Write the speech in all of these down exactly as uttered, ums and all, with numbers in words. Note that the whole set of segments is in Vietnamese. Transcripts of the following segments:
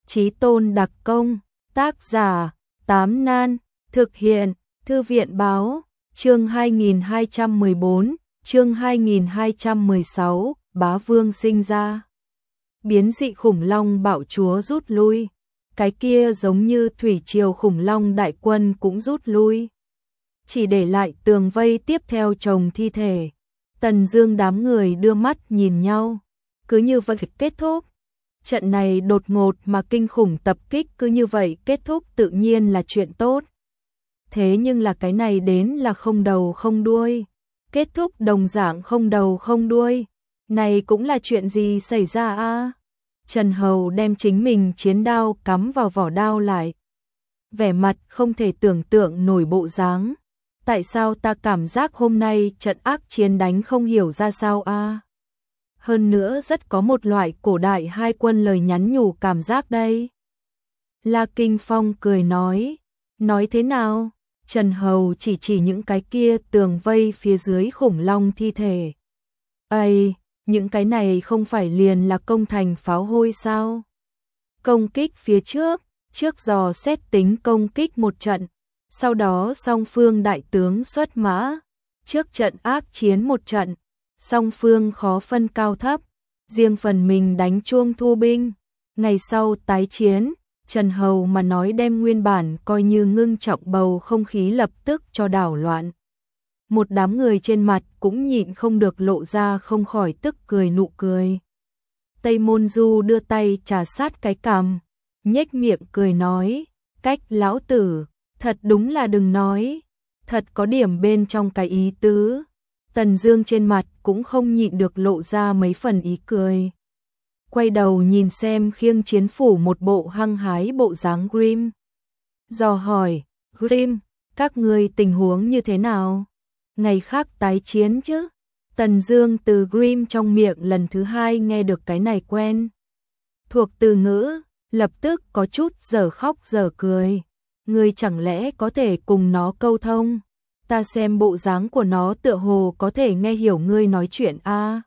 Chí tôn đặc công, tác giả, Tám Nan, thực hiện, Thư viện báo, chương hai nghìn hai trăm mười bốn, chương hai nghìn hai trăm mười sáu, Bá Vương sinh ra. Biến dị khủng long bạo chúa rút lui, cái kia giống như thủy triều khủng long đại quân cũng rút lui. Chỉ để lại tường vây tiếp theo chồng thi thể. Tần Dương đám người đưa mắt nhìn nhau, cứ như vậy kết thúc. Trận này đột ngột mà kinh khủng tập kích cứ như vậy kết thúc tự nhiên là chuyện tốt. Thế nhưng là cái này đến là không đầu không đuôi, kết thúc đồng dạng không đầu không đuôi. Này cũng là chuyện gì xảy ra a? Trần Hầu đem chính mình chiến đao cắm vào vỏ đao lại. Vẻ mặt không thể tưởng tượng nổi bộ dáng. Tại sao ta cảm giác hôm nay trận ác chiến đánh không hiểu ra sao a? Hơn nữa rất có một loại cổ đại hai quân lời nhắn nhủ cảm giác đây. La Kinh Phong cười nói, nói thế nào? Trần Hầu chỉ chỉ những cái kia tường vây phía dưới khủng long thi thể. Ây, những cái này không phải liền là công thành pháo hôi sao? Công kích phía trước, trước dò xét tính công kích một trận, sau đó song phương đại tướng xuất mã, trước trận ác chiến một trận, song phương khó phân cao thấp, riêng phần mình đánh chuông thu binh. Ngày sau tái chiến, Trần Hầu mà nói đem nguyên bản coi như ngưng trọng bầu không khí lập tức cho đảo loạn. Một đám người trên mặt cũng nhịn không được lộ ra không khỏi tức cười nụ cười. Tây Môn Du đưa tay trà sát cái cằm, nhếch miệng cười nói, cách lão tử, thật đúng là đừng nói, thật có điểm bên trong cái ý tứ. Tần Dương trên mặt cũng không nhịn được lộ ra mấy phần ý cười. Quay đầu nhìn xem khiêng chiến phủ một bộ hăng hái bộ dáng Grim. Dò hỏi, Grim, các ngươi tình huống như thế nào? Ngày khác tái chiến chứ? Tần Dương từ Grim trong miệng lần thứ hai nghe được cái này quen thuộc từ ngữ, lập tức có chút dở khóc dở cười. Ngươi chẳng lẽ có thể cùng nó câu thông? Ta xem bộ dáng của nó tựa hồ có thể nghe hiểu ngươi nói chuyện a. À?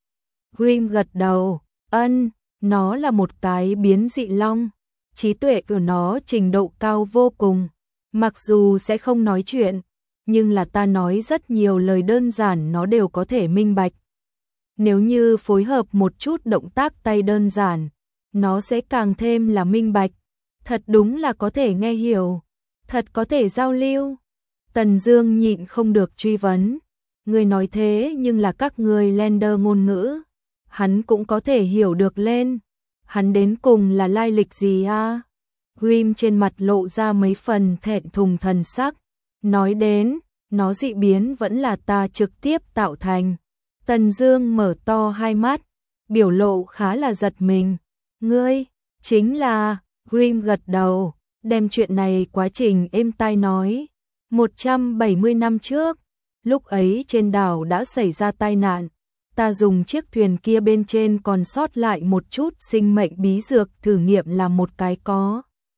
Grim gật đầu, ân, nó là một cái biến dị long, trí tuệ của nó trình độ cao vô cùng, mặc dù sẽ không nói chuyện, nhưng là ta nói rất nhiều lời đơn giản nó đều có thể minh bạch. Nếu như phối hợp một chút động tác tay đơn giản, nó sẽ càng thêm là minh bạch, thật đúng là có thể nghe hiểu, thật có thể giao lưu. Tần Dương nhịn không được truy vấn, ngươi nói thế nhưng là các ngươi Lender ngôn ngữ, hắn cũng có thể hiểu được lên, hắn đến cùng là lai lịch gì a? À? Grim trên mặt lộ ra mấy phần thẹn thùng thần sắc, nói đến, nó dị biến vẫn là ta trực tiếp tạo thành. Tần Dương mở to hai mắt, biểu lộ khá là giật mình, ngươi, chính là, Grim gật đầu, đem chuyện này quá trình êm tai nói. một trăm bảy mươi năm trước, lúc ấy trên đảo đã xảy ra tai nạn, ta dùng chiếc thuyền kia bên trên còn sót lại một chút sinh mệnh bí dược thử nghiệm làm một cái có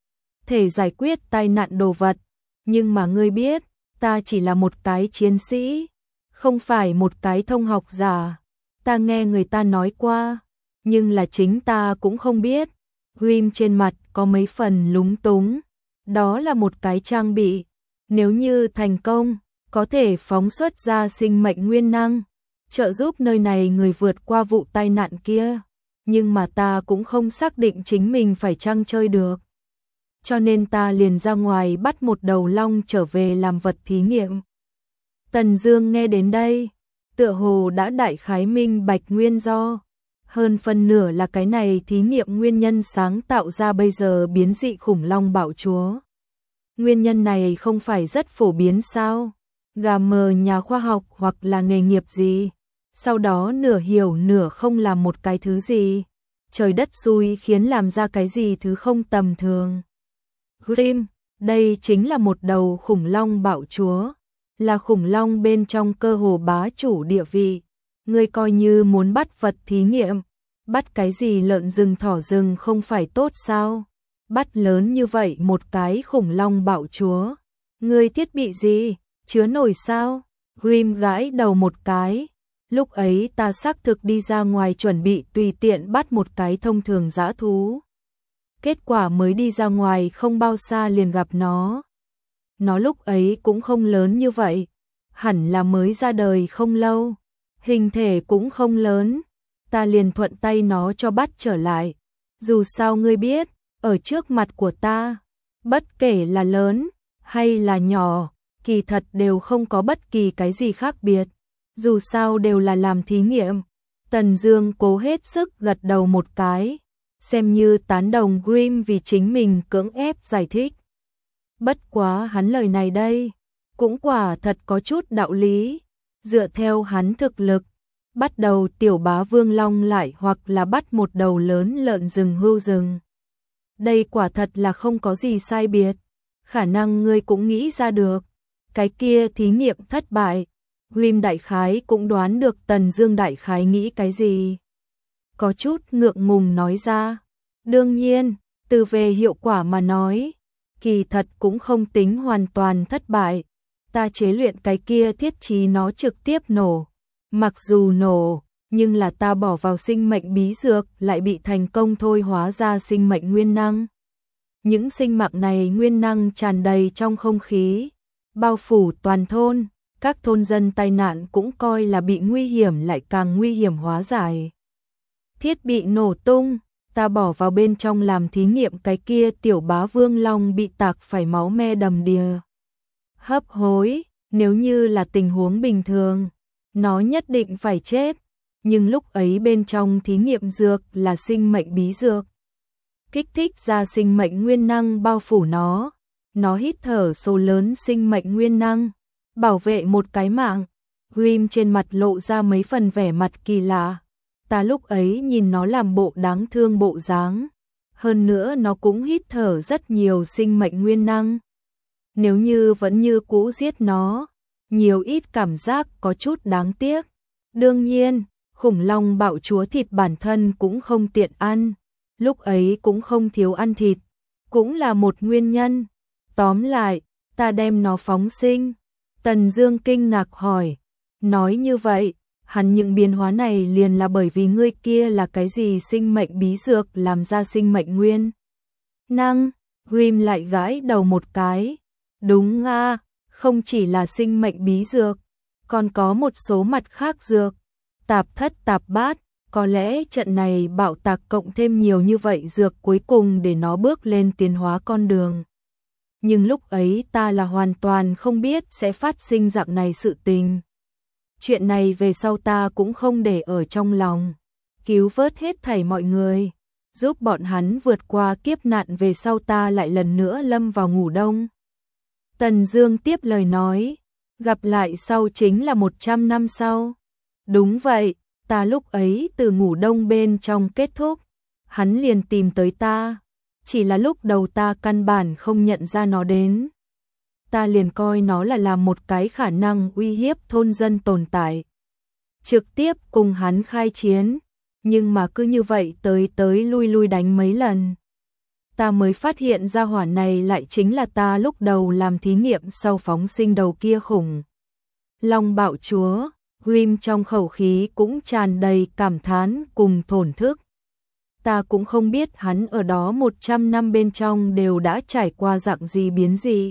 thể giải quyết tai nạn đồ vật, nhưng mà ngươi biết, ta chỉ là một cái chiến sĩ, không phải một cái thông học giả, ta nghe người ta nói qua, nhưng là chính ta cũng không biết. Grim trên mặt có mấy phần lúng túng, đó là một cái trang bị. Nếu như thành công, có thể phóng xuất ra sinh mệnh nguyên năng, trợ giúp nơi này người vượt qua vụ tai nạn kia, nhưng mà ta cũng không xác định chính mình phải chăng chơi được. Cho nên ta liền ra ngoài bắt một đầu long trở về làm vật thí nghiệm. Tần Dương nghe đến đây, tựa hồ đã đại khái minh bạch nguyên do, hơn phân nửa là cái này thí nghiệm nguyên nhân sáng tạo ra bây giờ biến dị khủng long bạo chúa. Nguyên nhân này không phải rất phổ biến sao? Gà mờ nhà khoa học hoặc là nghề nghiệp gì? Sau đó nửa hiểu nửa không làm một cái thứ gì? Trời đất xui khiến làm ra cái gì thứ không tầm thường. Grim, đây chính là một đầu khủng long bạo chúa, là khủng long bên trong cơ hồ bá chủ địa vị. Ngươi coi như muốn bắt vật thí nghiệm, bắt cái gì lợn rừng thỏ rừng không phải tốt sao? Bắt lớn như vậy một cái khủng long bạo chúa, ngươi thiết bị gì, chứa nổi sao? Grim gãi đầu một cái, lúc ấy ta xác thực đi ra ngoài chuẩn bị tùy tiện bắt một cái thông thường dã thú. kết quả mới đi ra ngoài không bao xa liền gặp nó. Nó lúc ấy cũng không lớn như vậy, hẳn là mới ra đời không lâu, hình thể cũng không lớn, ta liền thuận tay nó cho bắt trở lại. Dù sao ngươi biết, ở trước mặt của ta, bất kể là lớn hay là nhỏ, kỳ thật đều không có bất kỳ cái gì khác biệt, dù sao đều là làm thí nghiệm. Tần Dương cố hết sức gật đầu một cái, xem như tán đồng Grimm vì chính mình cưỡng ép giải thích. Bất quá hắn lời này đây, cũng quả thật có chút đạo lý, dựa theo hắn thực lực, bắt đầu tiểu bá vương long lại hoặc là bắt một đầu lớn lợn rừng hưu rừng. Đây quả thật là không có gì sai biệt, khả năng ngươi cũng nghĩ ra được, cái kia thí nghiệm thất bại, Grimm đại khái cũng đoán được Tần Dương đại khái nghĩ cái gì. Có chút ngượng ngùng nói ra, đương nhiên, từ về hiệu quả mà nói, kỳ thật cũng không tính hoàn toàn thất bại, ta chế luyện cái kia thiết trí nó trực tiếp nổ, mặc dù nổ, nhưng là ta bỏ vào sinh mệnh bí dược lại bị thành công thôi hóa ra sinh mệnh nguyên năng. Những sinh mạng này nguyên năng tràn đầy trong không khí, bao phủ toàn thôn, các thôn dân tai nạn cũng coi là bị nguy hiểm lại càng nguy hiểm hóa giải. Thiết bị nổ tung, ta bỏ vào bên trong làm thí nghiệm cái kia tiểu bá vương long bị tạc phải máu me đầm đìa. Hấp hối, nếu như là tình huống bình thường, nó nhất định phải chết, nhưng lúc ấy bên trong thí nghiệm dược là sinh mệnh bí dược. Kích thích ra sinh mệnh nguyên năng bao phủ nó, nó hít thở số lớn sinh mệnh nguyên năng, bảo vệ một cái mạng. Grimm trên mặt lộ ra mấy phần vẻ mặt kỳ lạ. Ta lúc ấy nhìn nó làm bộ đáng thương bộ dáng, hơn nữa nó cũng hít thở rất nhiều sinh mệnh nguyên năng. Nếu như vẫn như cũ giết nó, nhiều ít cảm giác có chút đáng tiếc. Đương nhiên, khủng long bạo chúa thịt bản thân cũng không tiện ăn, lúc ấy cũng không thiếu ăn thịt, cũng là một nguyên nhân. Tóm lại, ta đem nó phóng sinh. Tần Dương kinh ngạc hỏi, nói như vậy, hẳn những biến hóa này liền là bởi vì ngươi kia là cái gì sinh mệnh bí dược làm ra sinh mệnh nguyên năng. Grimm lại gãi đầu một cái, đúng nga, không chỉ là sinh mệnh bí dược, còn có một số mặt khác dược, tạp thất tạp bát, có lẽ trận này bạo tạc cộng thêm nhiều như vậy dược cuối cùng để nó bước lên tiến hóa con đường. Nhưng lúc ấy ta là hoàn toàn không biết sẽ phát sinh dạng này sự tình. Chuyện này về sau ta cũng không để ở trong lòng, cứu vớt hết thảy mọi người, giúp bọn hắn vượt qua kiếp nạn về sau ta lại lần nữa lâm vào ngủ đông. Tần Dương tiếp lời nói, gặp lại sau chính là một trăm năm sau. Đúng vậy, ta lúc ấy từ ngủ đông bên trong kết thúc, hắn liền tìm tới ta, chỉ là lúc đầu ta căn bản không nhận ra nó đến. Ta liền coi nó là làm một cái khả năng uy hiếp thôn dân tồn tại. Trực tiếp cùng hắn khai chiến, nhưng mà cứ như vậy tới tới lui lui đánh mấy lần. Ta mới phát hiện ra hỏa này lại chính là ta lúc đầu làm thí nghiệm sau phóng sinh đầu kia khủng long bạo chúa. Grimm trong khẩu khí cũng tràn đầy cảm thán cùng thổn thức. Ta cũng không biết hắn ở đó một trăm năm bên trong đều đã trải qua dạng gì biến gì.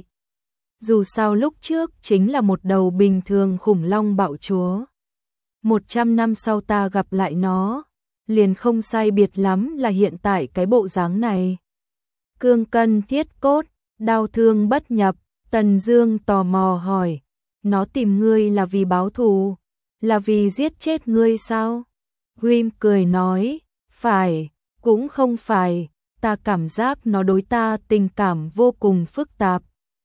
Dù sao lúc trước chính là một đầu bình thường khủng long bạo chúa. Một trăm năm sau ta gặp lại nó, liền không sai biệt lắm là hiện tại cái bộ dáng này. Cương cân thiết cốt, đau thương bất nhập, Tần Dương tò mò hỏi, nó tìm ngươi là vì báo thù, là vì giết chết ngươi sao? Grimm cười nói, phải, cũng không phải, ta cảm giác nó đối ta tình cảm vô cùng phức tạp.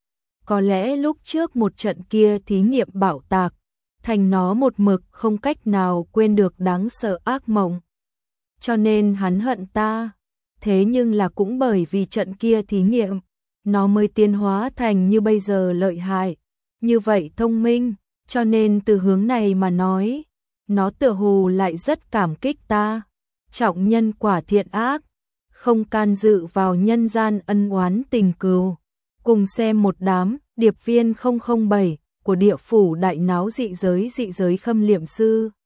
Có lẽ lúc trước một trận kia thí nghiệm bạo tạc, thành nó một mực không cách nào quên được đáng sợ ác mộng. Cho nên hắn hận ta, thế nhưng là cũng bởi vì trận kia thí nghiệm, nó mới tiến hóa thành như bây giờ lợi hại, như vậy thông minh, cho nên từ hướng này mà nói, nó tựa hồ lại rất cảm kích ta, trọng nhân quả thiện ác, không can dự vào nhân gian ân oán tình cừu. Cùng xem một đám điệp viên không không bảy của địa phủ đại náo dị giới dị giới khâm liệm sư.